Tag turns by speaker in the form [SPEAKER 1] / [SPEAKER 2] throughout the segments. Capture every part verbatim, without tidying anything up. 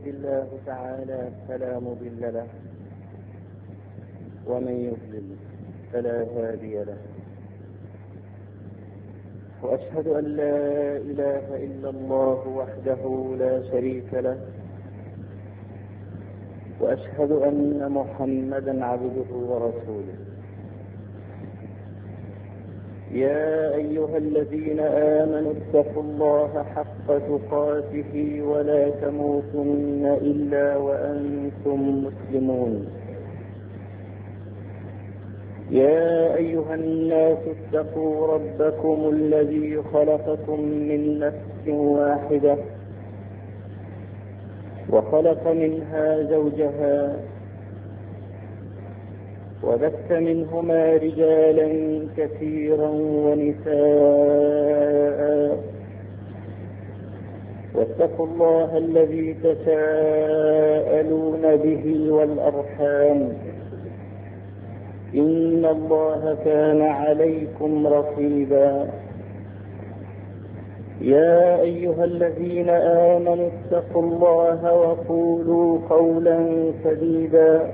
[SPEAKER 1] يهد الله تعالى فلا مضل له ومن يضلل فلا هادي له، وأشهد أن لا إله إلا الله وحده لا شريك له، وأشهد أن محمدا عبده ورسوله. يا أيها الذين آمنوا اتقوا الله حق تقاته ولا تموتن إلا وأنتم مسلمون. يا أيها الناس اتقوا ربكم الذي خلقكم من نفس واحدة وخلق منها زوجها وبث منهما رجالا كثيرا ونساء، واتقوا الله الذي تساءلون به والأرحام إن الله كان عليكم رقيبا. يا أيها الذين آمنوا اتقوا الله وقولوا قولا سديدا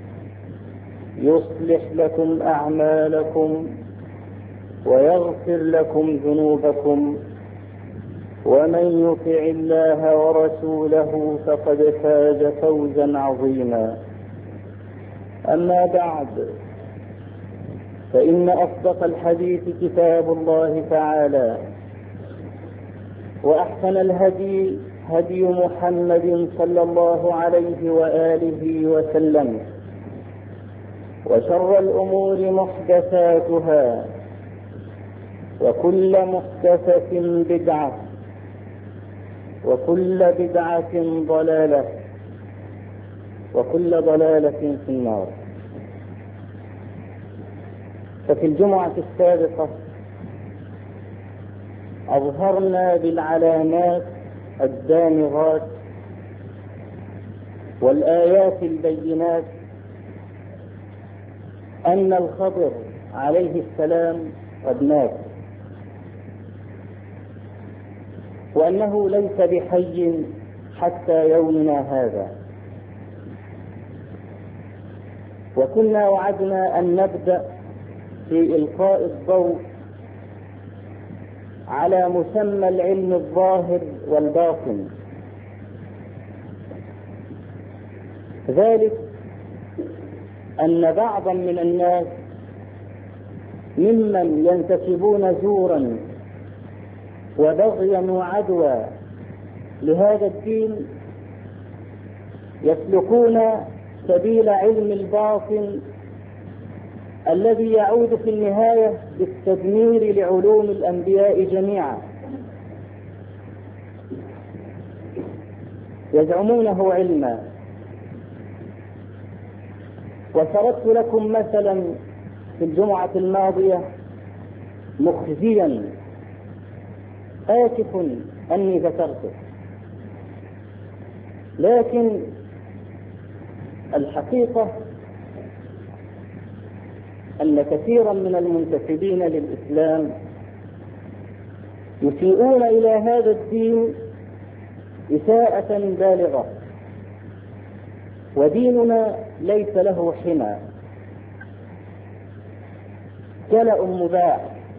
[SPEAKER 1] يصلح لكم أعمالكم ويغفر لكم ذنوبكم، ومن يطع الله ورسوله فقد فاز فوزا عظيما. أما بعد، فإن أصدق الحديث كتاب الله تعالى، وأحسن الهدي هدي محمد صلى الله عليه وآله وسلم، وشر الأمور محدثاتها، وكل محدثة بدعة، وكل بدعة ضلالة، وكل ضلالة في النار. ففي الجمعة السابقة أظهرنا بالعلامات الدامغات والآيات البينات أن الخضر عليه السلام قد مات، وأنه ليس بحي حتى يومنا هذا. وكنا وعدنا أن نبدأ في إلقاء الضوء على مسمى العلم الظاهر والباطن، ذلك أن بعضا من الناس ممن ينتسبون زورا وبغيا وعدوى لهذا الدين يسلكون سبيل علم الباطن الذي يعود في النهاية بالتدمير لعلوم الأنبياء جميعا. يزعمونه علما. وسردت لكم مثلا في الجمعة الماضية مخزيا آسف أني ذكرته، لكن الحقيقة أن كثيرا من المنتسبين للإسلام يسيئون إلى هذا الدين إساءة بالغة، وديننا ليس له حمى، كلأ مباح،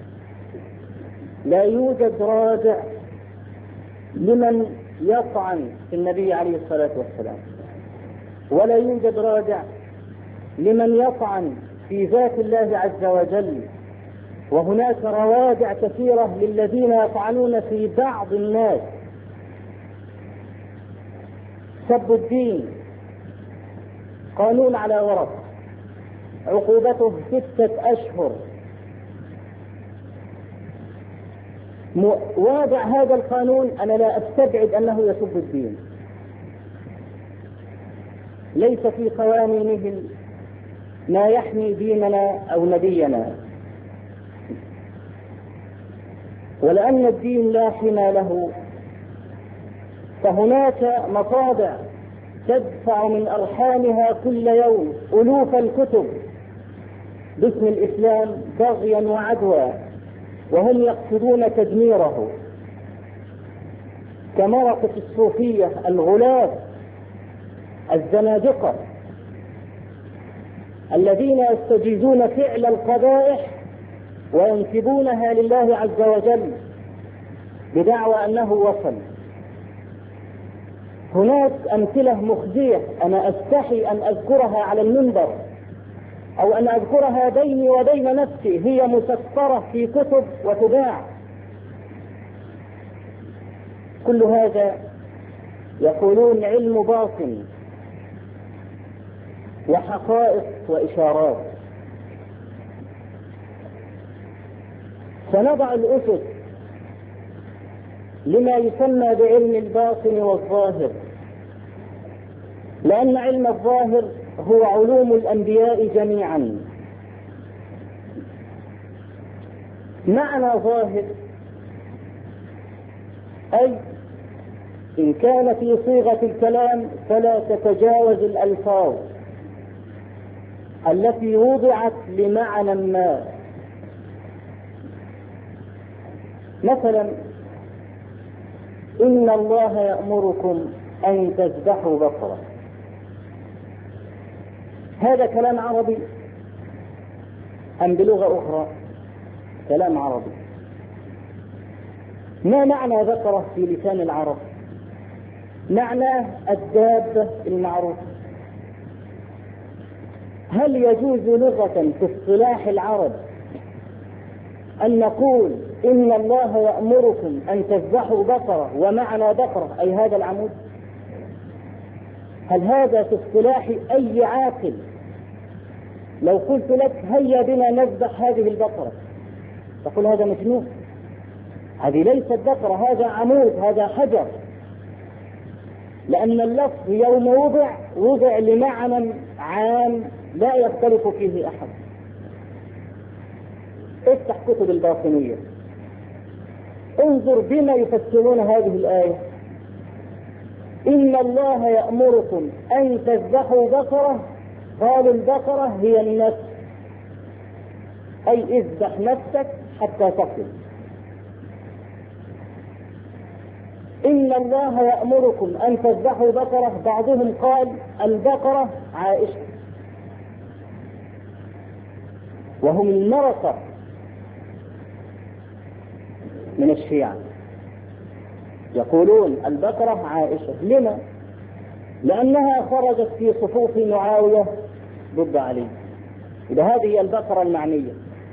[SPEAKER 1] لا يوجد رادع لمن يطعن في النبي عليه الصلاة والسلام، ولا يوجد رادع لمن يطعن في ذات الله عز وجل. وهناك روادع كثيرة للذين يطعنون في بعض الناس. سب الدين قانون على ورق، عقوبته ستة أشهر. واضع هذا القانون أنا لا أستبعد أنه يسب الدين، ليس في قوانينهم ما يحمي ديننا أو نبينا، ولأن الدين لا حمى له فهناك مصادع تدفع من أرحامها كل يوم ألوف الكتب باسم الإسلام بغيا وعدوى، وهم يقصدون تدميره، كمرقة الصوفية الغلاة الزنادقة الذين يستجيزون فعل القبائح وينسبونها لله عز وجل بدعوى أنه وصل. هناك أمثلة مخزية أنا أستحي أن أذكرها على المنبر أو أن أذكرها بيني وبين نفسي، هي مسطرة في كتب وتباع. كل هذا يقولون علم باطن وحقائق وإشارات. سنضع الأسس لما يسمى بعلم الباطن والظاهر، لأن علم الظاهر هو علوم الأنبياء جميعا. معنى ظاهر أي إن كان في صيغة الكلام فلا تتجاوز الألفاظ التي وضعت لمعنى ما. مثلا إن الله يأمركم أن تذبحوا بقرة، هذا كلام عربي أم بلغة أخرى؟ كلام عربي. ما معنى بقرة في لسان العرب؟ معناه الدابة المعروفة. هل يجوز لغة في اصطلاح العرب أن نقول إن الله يأمركم أن تذبحوا بقرة ومعنى بقرة أي هذا العمود؟ هل هذا في اصطلاح أي عاقل لو قلت لك هيا بنا نذبح هذه البقرة تقول هذا مجنون، هذه ليست بقرة، هذا عمود، هذا حجر، لأن اللفظ يوم وضع وضع لمعنى عام لا يختلف فيه أحد. افتح كتب الباطنية انظر بما يفسرون هذه الآية. إن الله يأمركم أن تذبحوا بقرة، قالوا البقرة هي النفس، أي اذبح نفسك حتى تصل. إن الله يأمركم أن تذبحوا بقرة، بعضهم قال البقرة عائشة، وهم المرقة من الشيعة، يقولون البقرة عائشة. لما؟ لأنها خرجت في صفوف معاوية ضد علي، إذا هذه هي البقرة المعنية.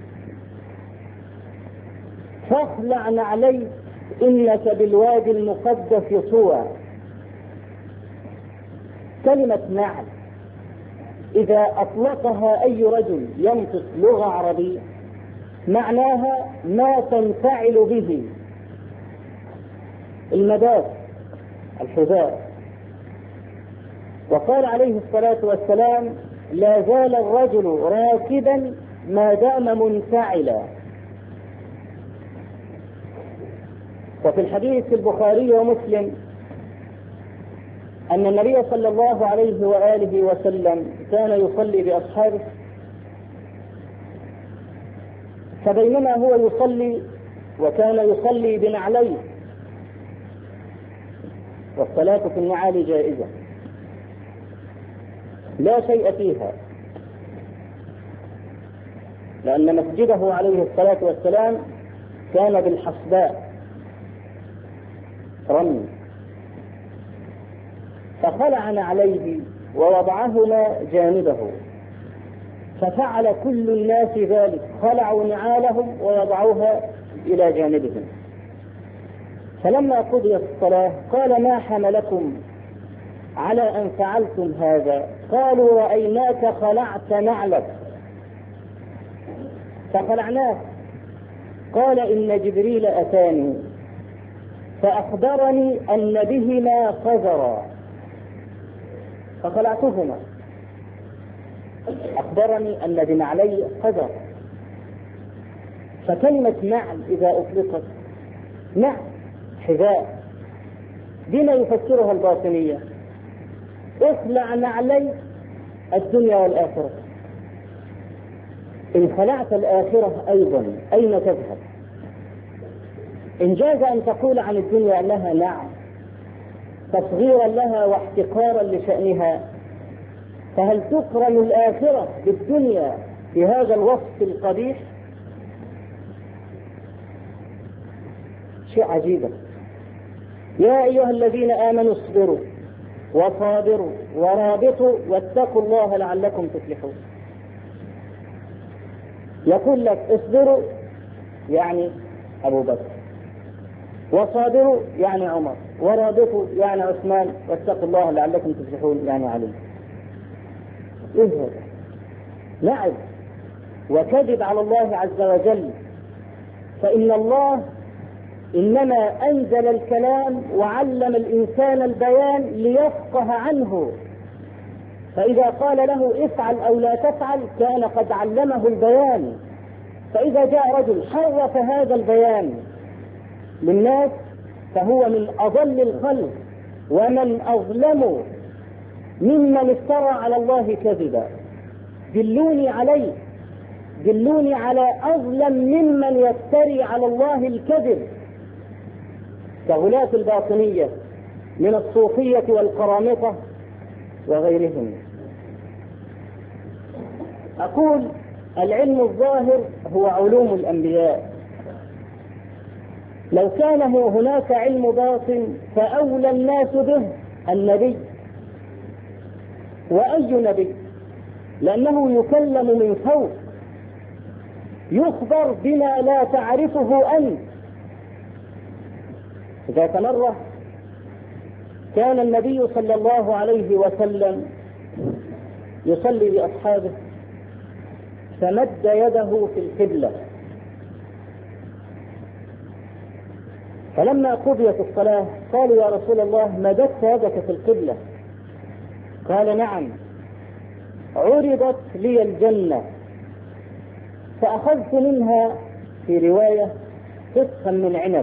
[SPEAKER 1] فاخلع نعليك إنك بالوادي المقدس طوى. كلمة نعل إذا أطلقها أي رجل ينطق لغة عربية معناها ما تنفعل به، المداد، الحذاء. وقال عليه الصلاة والسلام لا زال الرجل راكبا ما دام منفعلا. وفي الحديث في البخاري ومسلم أن النبي صلى الله عليه وآله وسلم كان يصلي بأصحابه، فبينما هو يصلي وكان يصلي بنعليه، والصلاة في النعال جائزة لا شيء فيها، لأن مسجده عليه الصلاة والسلام كان بالحصباء رمي، فخلع نعليه ووضعهما جانبه، ففعل كل الناس ذلك، خلعوا نعالهم ووضعوها إلى جانبهم. فلما قضيت الصلاة قال ما حملكم على أن فعلتم هذا؟ قالوا رأيناك خلعت نعلك فخلعناه. قال إن جبريل أتاني فأخبرني أن بهما قذرا فخلعتهما، أخبرني أن بنعلي قذر. فكلمة نعل إذا أطلقت نعل حذاء، بما يفسرها الباطنية اخلع نعلي الدنيا والآخرة. إن خلعت الآخرة أيضا أين تذهب؟ إن جاز أن تقول عن الدنيا أنها نعم، تصغيرا لها واحتقارا لشأنها، فهل تقرن الآخرة بالدنيا في هذا الوصف القبيح؟ شيء عجيب. يا أيها الذين آمنوا اصبروا وصابروا ورابطوا واتقوا الله لعلكم تفلحون. يقول لك اصبروا يعني أبو بكر، وصابروا يعني عمر، ورابطوا يعني عثمان، واتقوا الله لعلكم تفلحون يعني علي. إيه هذا؟ لعب وكذب على الله عز وجل. فإن الله إنما أنزل الكلام وعلم الإنسان البيان ليفقه عنه، فإذا قال له افعل أو لا تفعل كان قد علمه البيان. فإذا جاء رجل حرف هذا البيان للناس فهو من أضل الخلق ومن أظلم ممن افترى على الله كذبا. دلوني عليه، دلوني على أظلم ممن يفتري على الله الكذب كغلاة الباطنية من الصوفية والقرامطة وغيرهم. أقول العلم الظاهر هو علوم الأنبياء. لو كان هناك علم باطن فأولى الناس به النبي. وأي نبي؟ لأنه يكلم من فوق، يخبر بما لا تعرفه أنت. ذات مرة كان النبي صلى الله عليه وسلم يصلي بأصحابه فمد يده في القبلة، فلما قضيت الصلاة قالوا يا رسول الله مددت يدك في القبلة؟ قال نعم، عرضت لي الجنة فأخذت منها في رواية قطفا من عنب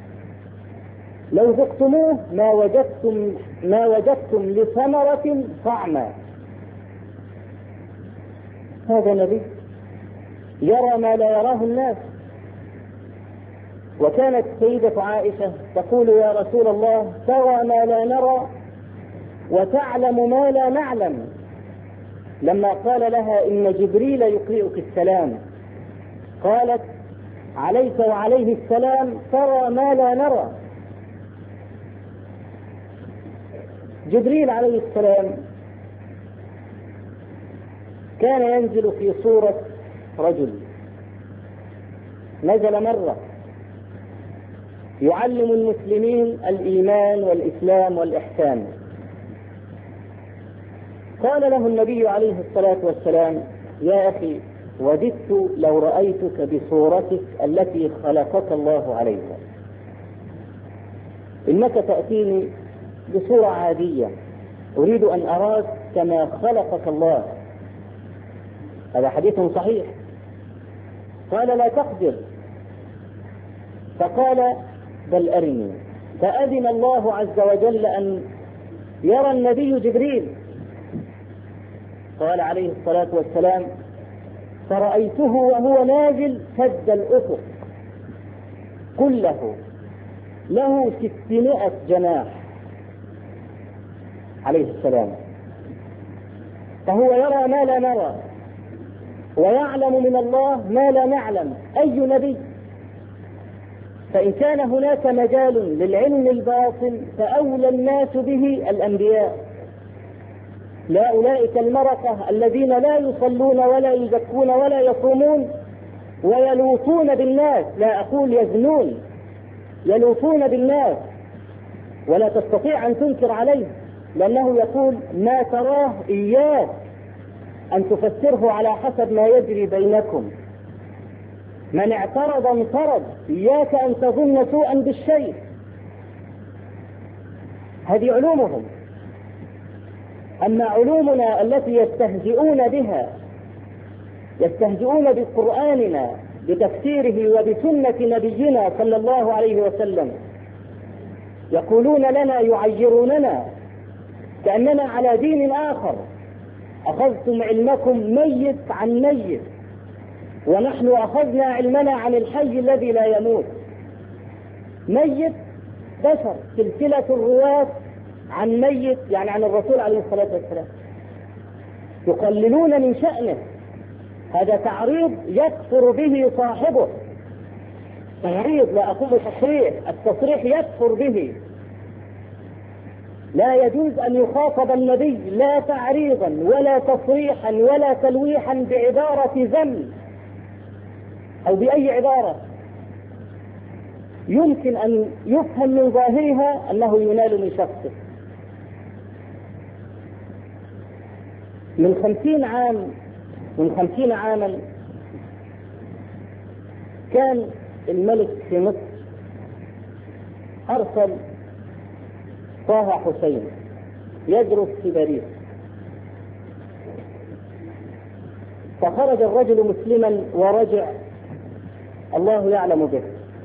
[SPEAKER 1] لو ذقتموه ما وجدتم ما وجدتم لثمرة طعما. هذا نبي يرى ما لا يراه الناس. وكانت سيدة عائشة تقول يا رسول الله ترى ما لا نرى وتعلم ما لا نعلم. لما قال لها إن جبريل يقرئك السلام قالت عليك وعليه السلام ترى ما لا نرى. جبريل عليه السلام كان ينزل في صورة رجل، نزل مرة يعلم المسلمين الإيمان والإسلام والإحسان. قال له النبي عليه الصلاة والسلام يا أخي وددت لو رأيتك بصورتك التي خلقك الله عليها، إنك تأتيني بصورة عادية، أريد أن أراك كما خلقك الله. هذا حديث صحيح. قال لا تقدر، فقال بل أرني، فأذن الله عز وجل أن يرى النبي جبريل. قال عليه الصلاة والسلام فرأيته وهو نازل سد الأفق كله له ستمائة جناح عليه السلام، فهو يرى ما لا نرى ويعلم من الله ما لا نعلم. أي نبي؟ فإن كان هناك مجال للعلم الباطن فأولى الناس به الأنبياء، لا أولئك المرقة الذين لا يصلون ولا يزكون ولا يصومون ويلوثون بالناس، لا أقول يزنون، يلوثون بالناس، ولا تستطيع أن تنكر عليه، لأنه يقول ما تراه إياك أن تفسره على حسب ما يجري بينكم، من اعترض انطرد، إياك أن تظن سوءا بالشيء. هذه علومهم. أما علومنا التي يستهزئون بها، يستهزئون بقرآننا بتفسيره وبسنة نبينا صلى الله عليه وسلم، يقولون لنا يعيروننا كأننا على دين آخر، أخذتم علمكم ميت عن ميت ونحن أخذنا علمنا عن الحي الذي لا يموت. ميت بشر، سلسلة الرواة عن ميت، يعني عن الرسول عليه الصلاة والسلام، يقللون من شأنه. هذا تعريض يكفر به صاحبه، تعريض، لا أقول تصريح، التصريح يكفر به. لا يجوز أن يخاطب النبي لا تعريضا ولا تصريحا ولا تلويحا بعبارة ذم أو بأي عبارة يمكن أن يفهم من ظاهرها أنه ينال من شخصه. من خمسين عام من خمسين عاما كان الملك في مصر أرسل طه حسين يدرس في باريس، فخرج الرجل مسلما ورجع الله يعلم به.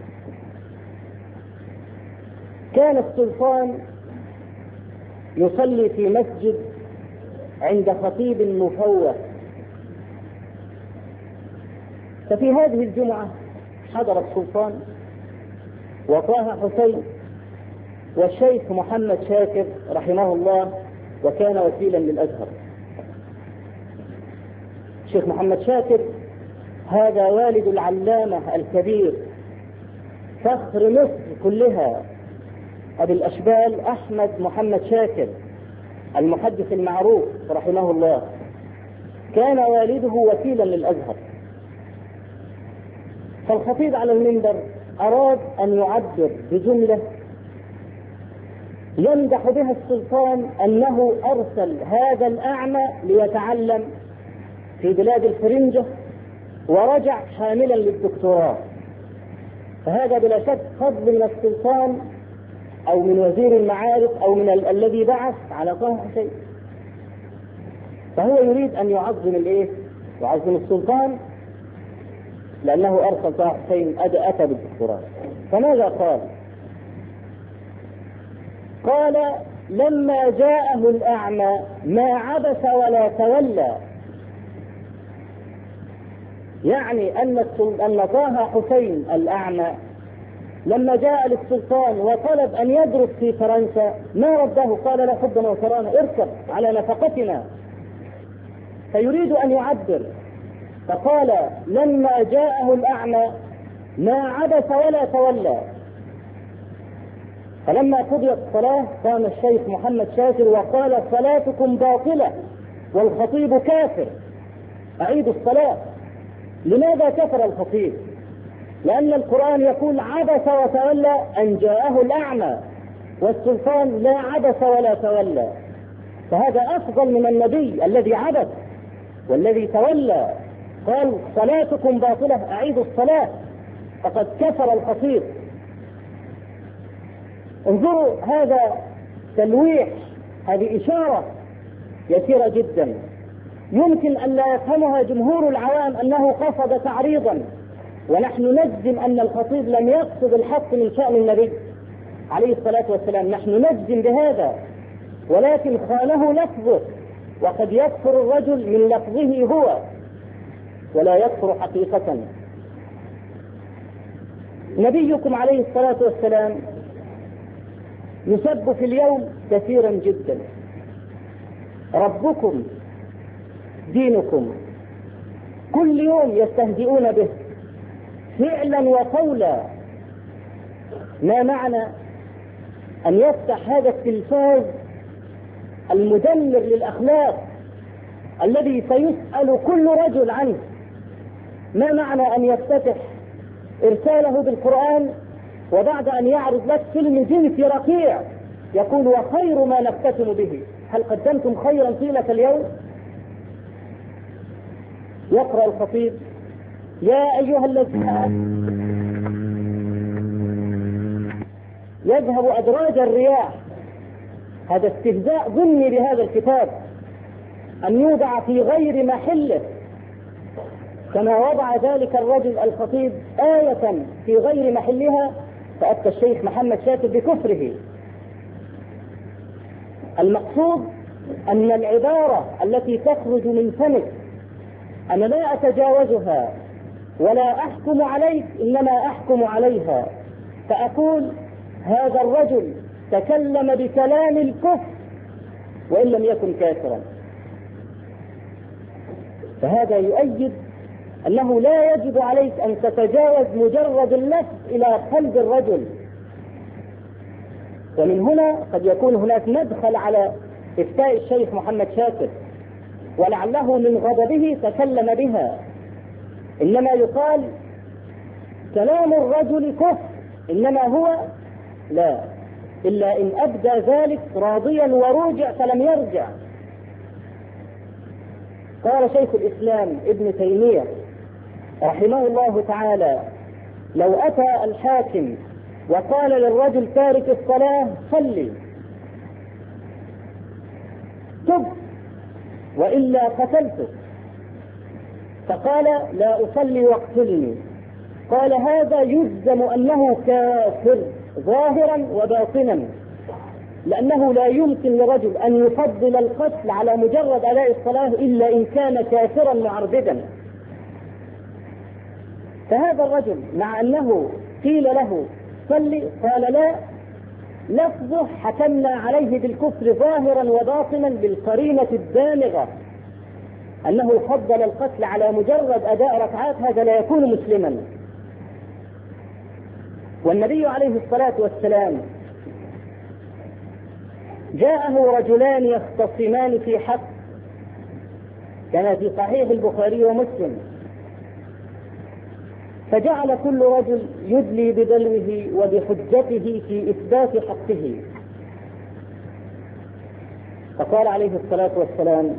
[SPEAKER 1] كان السلطان يصلي في مسجد عند خطيب مفوه، ففي هذه الجمعة حضر السلطان وطه حسين والشيخ محمد شاكر رحمه الله، وكان وكيلا للأزهر. الشيخ محمد شاكر هذا والد العلامة الكبير فخر مصر كلها أبي الأشبال أحمد محمد شاكر المحدث المعروف رحمه الله، كان والده وكيلا للأزهر. فالخطيب على المنبر أراد أن يعبر بجملة يمدح بها السلطان أنه أرسل هذا الأعمى ليتعلم في بلاد الفرنجة ورجع حاملا للدكتوراه. فهذا بلا شك فضل من السلطان أو من وزير المعارف أو من ال- الذي بعث على طه حسين. فهو يريد أن يعظم الإيه؟ يعظم السلطان لأنه أرسل طه حسين أتى بالدكتوراه. فماذا قال؟ قال: لما جاءه الأعمى ما عبس ولا تولى. يعني أن أن طه حسين الأعمى لما جاء للسلطان وطلب أن يدرس في فرنسا ما رده، قال: لا حبنا وكرانا، اركب على نفقتنا. فيريد أن يعبر، فقال: لما جاءه الأعمى ما عبس ولا تولى. فلما قضيت الصلاة قام الشيخ محمد شاكر وقال: صلاتكم باطلة والخطيب كافر، أعيدوا الصلاة. لماذا كفر الخطيب؟ لأن القرآن يقول: عبس وتولى أن جاءه الأعمى، والسلطان لا عبس ولا تولى. فهذا أفضل من النبي الذي عبس والذي تولى. قال: صلاتكم باطلة، أعيدوا الصلاة، فقد كفر الخطيب. انظروا، هذا تلويح، هذه إشارة يسيرة جدا يمكن أن لا يفهمها جمهور العوام أنه قصد تعريضا، ونحن نجزم أن الخطيب لم يقصد الحق من شأن النبي عليه الصلاة والسلام، نحن نجزم بهذا، ولكن خانه لفظه، وقد يكفر الرجل من لفظه هو ولا يكفر حقيقة. نبيكم عليه الصلاة والسلام يسب في اليوم كثيرا جدا. ربكم دينكم كل يوم يستهزئون به فعلا وقولا. ما معنى أن يفتح هذا التلفاز المدمر للأخلاق الذي سيسأل كل رجل عنه؟ ما معنى أن يفتتح إرساله بالقرآن وبعد أن يعرض لك فيلم جنسي رقيع يقول: وخير ما نختتم به، هل قدمتم خيرا طيلة اليوم؟ يقرأ الخطيب: يا أيها الذين يذهب أدراج الرياح. هذا استهزاء ضمني بهذا الكتاب، أن يوضع في غير محله، كما وضع ذلك الرجل الخطيب آية في غير محلها فأتى الشيخ محمد شاكر بكفره. المقصود أن العبارة التي تخرج من فمك أنا لا أتجاوزها ولا أحكم عليك، إنما أحكم عليها، فأقول: هذا الرجل تكلم بكلام الكفر وإن لم يكن كافرا. فهذا يؤيد أنه لا يجب عليك أن تتجاوز مجرد اللفظ إلى قلب الرجل. ومن هنا قد يكون هناك مدخل على إفتاء الشيخ محمد شاكر، ولعله من غضبه تكلم بها. إنما يقال كلام الرجل كفر، إنما هو لا، إلا إن أبدى ذلك راضيا ورجع فلم يرجع. قال شيخ الإسلام ابن تيمية رحمه الله تعالى: لو أتى الحاكم وقال للرجل تارك الصلاة صلي، تب وإلا قتلته، فقال لا أصلي واقتلني، قال هذا يجزم أنه كافر ظاهرا وباطنا، لأنه لا يمكن لرجل أن يفضل القتل على مجرد أداء الصلاة إلا إن كان كافرا معربدا. فهذا الرجل مع أنه قيل له صلي قال لا، لفظه حكمنا عليه بالكفر ظاهرا وباطنا بالقرينة الدامغة أنه فضل القتل على مجرد أداء ركعات، هذا لا يكون مسلما. والنبي عليه الصلاة والسلام جاءه رجلان يختصمان في حق، كما في صحيح البخاري ومسلم، فجعل كل رجل يدلي بدلوه وبحجته في إثبات حقه. فقال عليه الصلاة والسلام: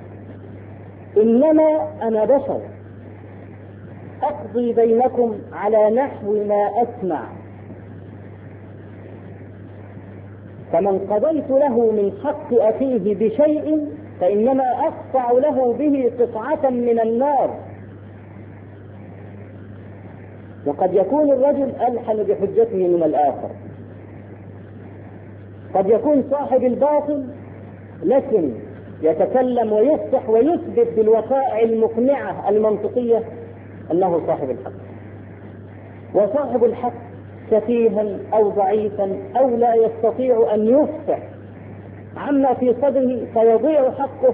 [SPEAKER 1] إنما أنا بشر أقضي بينكم على نحو ما أسمع، فمن قضيت له من حق أخيه بشيء فإنما أقطع له به قطعة من النار. وقد يكون الرجل ألحن بحجته من الآخر، قد يكون صاحب الباطل لكن يتكلم ويفتح ويثبت بالوقائع المقنعة المنطقية أنه صاحب الحق، وصاحب الحق سفيها أو ضعيفا أو لا يستطيع أن يفتح عما في صدره فيضيع حقه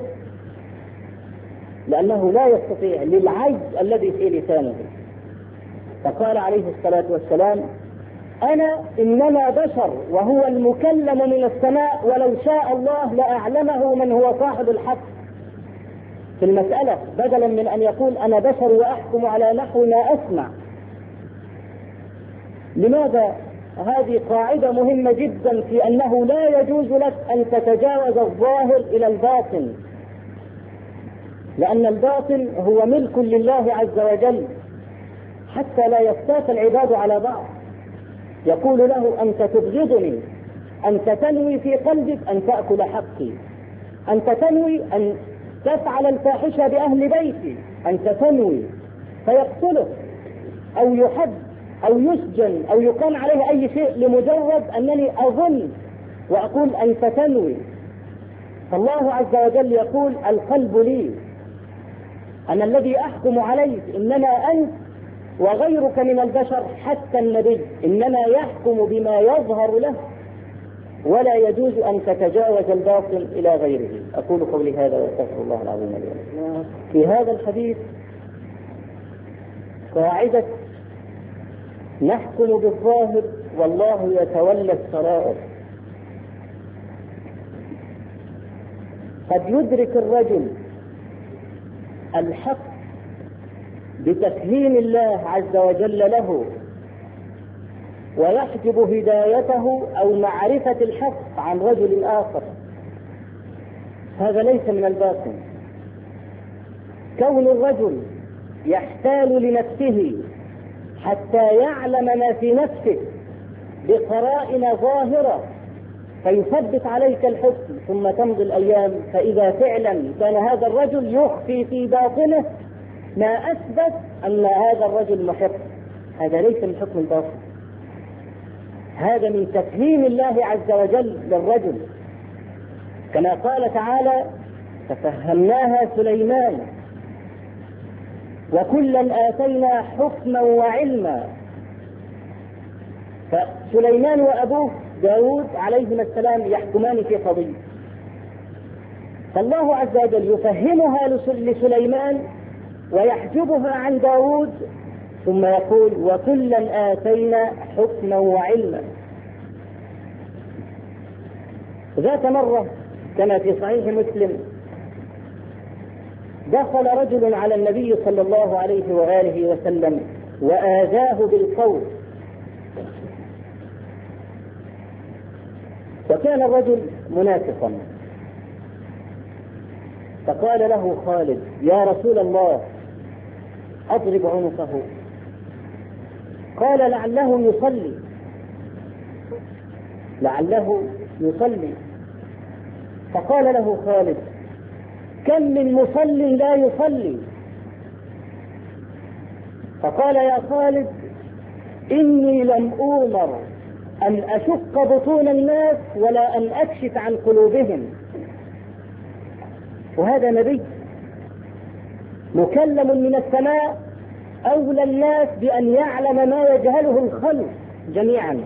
[SPEAKER 1] لأنه لا يستطيع للعجز الذي في لسانه. فقال عليه الصلاة والسلام: أنا إنما بشر وهو المكلم من السماء، ولو شاء الله لأعلمه من هو صاحب الحق في المسألة، بدلا من أن يقول أنا بشر وأحكم على نحو ما أسمع. لماذا؟ هذه قاعدة مهمة جدا في أنه لا يجوز لك أن تتجاوز الظاهر إلى الباطن، لأن الباطن هو ملك لله عز وجل، حتى لا يفتات العباد على بعض. يقول له: أنت تبغضني، أنت تنوي في قلبك أن تأكل حقي، أنت تنوي أن تفعل الفاحشة بأهل بيتي، أنت تنوي، فيقتله أو يحد أو يسجن أو يقام عليه أي شيء لمجرد أنني أظن وأقول أنت تنوي. فالله عز وجل يقول: القلب لي، أنا الذي أحكم عليك، إنما أنت وغيرك من البشر حتى النبي إنما يحكم بما يظهر له، ولا يجوز أن تتجاوز الباطل إلى غيره. أقول قولي هذا وأستغفر الله العظيم لي ولكم. في هذا الحديث قاعدة نحكم بالظاهر والله يتولى السرائر. قد يدرك الرجل الحق بتفهيم الله عز وجل له ويحجب هدايته أو معرفة الحق عن رجل آخر، هذا ليس من الباطن. كون الرجل يحتال لنفسه حتى يعلم ما في نفسه بقرائن ظاهرة فيثبت عليك الحكم، ثم تمضي الأيام فإذا فعلا كان هذا الرجل يخفي في باطنه ما أثبت أن هذا الرجل محق، هذا ليس من حكم الباطن، هذا من تفهيم الله عز وجل للرجل، كما قال تعالى: ففهمناها سليمان وكلا آتينا حكما وعلما. فسليمان وأبوه داود عليهما السلام يحكمان في قضية، فالله عز وجل يفهمها لسليمان ويحجبها عن داود، ثم يقول وكلا آتينا حكما وعلما. ذات مرة كما في صحيح مسلم دخل رجل على النبي صلى الله عليه وآله وسلم وآذاه بالقول، وكان الرجل منافقا، فقال له خالد يا رسول الله أضرب عنقه، قال لعله يصلي لعله يصلي فقال له خالد كم من مصل لا يصلي، فقال يا خالد إني لم أؤمر أن أشق بطون الناس ولا أن أكشف عن قلوبهم، وهذا نبي مكلم من السماء أولى الناس بأن يعلم ما يجهله الخلق جميعا،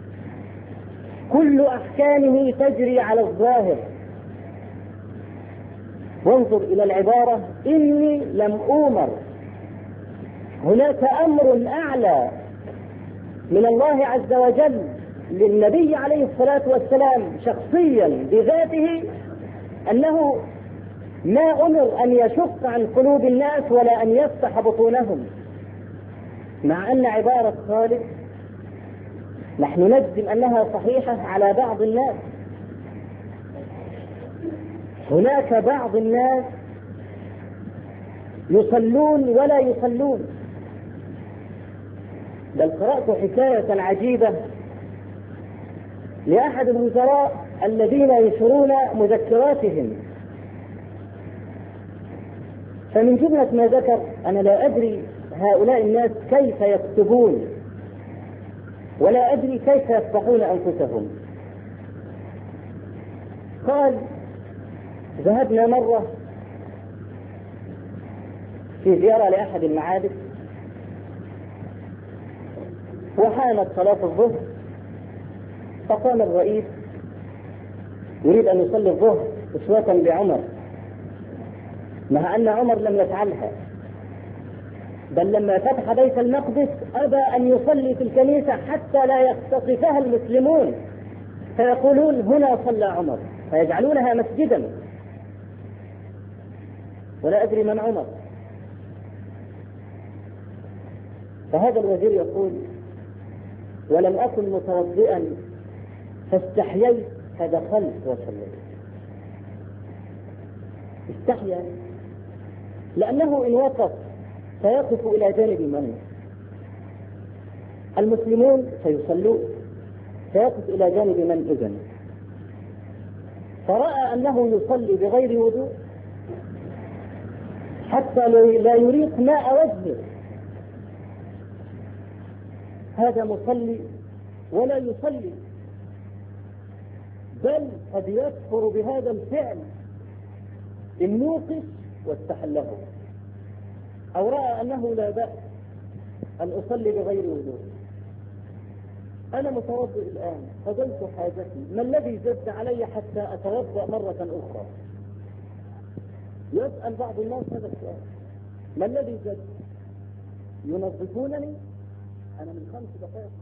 [SPEAKER 1] كل أحكامه تجري على الظاهر. وانظر إلى العبارة إني لم أؤمر، هناك أمر أعلى من الله عز وجل للنبي عليه الصلاة والسلام شخصيا بذاته، أنه ما أمر أن يشق عن قلوب الناس ولا أن يفتح بطونهم، مع أن عبارة خالد نحن نجزم أنها صحيحة على بعض الناس. هناك بعض الناس يصلون ولا يصلون، بل قرأت حكاية عجيبة لأحد الوزراء الذين ينشرون مذكراتهم، فمن جملة ما ذكر أنا لا أدري هؤلاء الناس كيف يكتبون ولا أدري كيف يفتحون أنفسهم. قال ذهبنا مرة في زيارة لأحد المعابد وحانت صلاة الظهر، فقام الرئيس يريد أن يصلي الظهر أسوة بعمر، مع أن عمر لم يفعلها، بل لما فتح بيت المقدس أبى أن يصلي في الكنيسة حتى لا يقتصفها المسلمون فيقولون هنا صلى عمر، فيجعلونها مسجدا، ولا أدري من عمر. فهذا الوزير يقول ولم أكن متوضئا فاستحييت فدخلت وصليت. استحيا لأنه إن وقف سيقف إلى جانب من؟ المسلمون سيصلون، سيقف إلى جانب من إذن؟ فرأى أنه يصلي بغير وضوء حتى لا يريق ماء وجهه، هذا مصلي ولا يصلي، بل قد يكفر بهذا الفعل إن موقف واستحله، أو رأى أنه لا بأس أن أصلي بغير وضوء. أنا متوضئ الآن قضيت حاجتي، ما الذي زد علي حتى أتوضأ مرة أخرى؟ يسأل بعض الناس هذا السؤال، ما الذي زد؟ ينظفونني أنا من خمس دقائق